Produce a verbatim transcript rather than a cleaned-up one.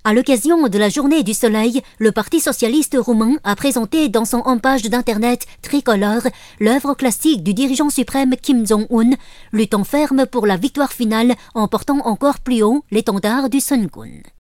À l'occasion de la Journée du Soleil, le Parti socialiste roumain a présenté dans son home-page d'internet tricolore l'œuvre classique du dirigeant suprême Kim Jong-un, luttant ferme pour la victoire finale en portant encore plus haut l'étendard du Sun Gun.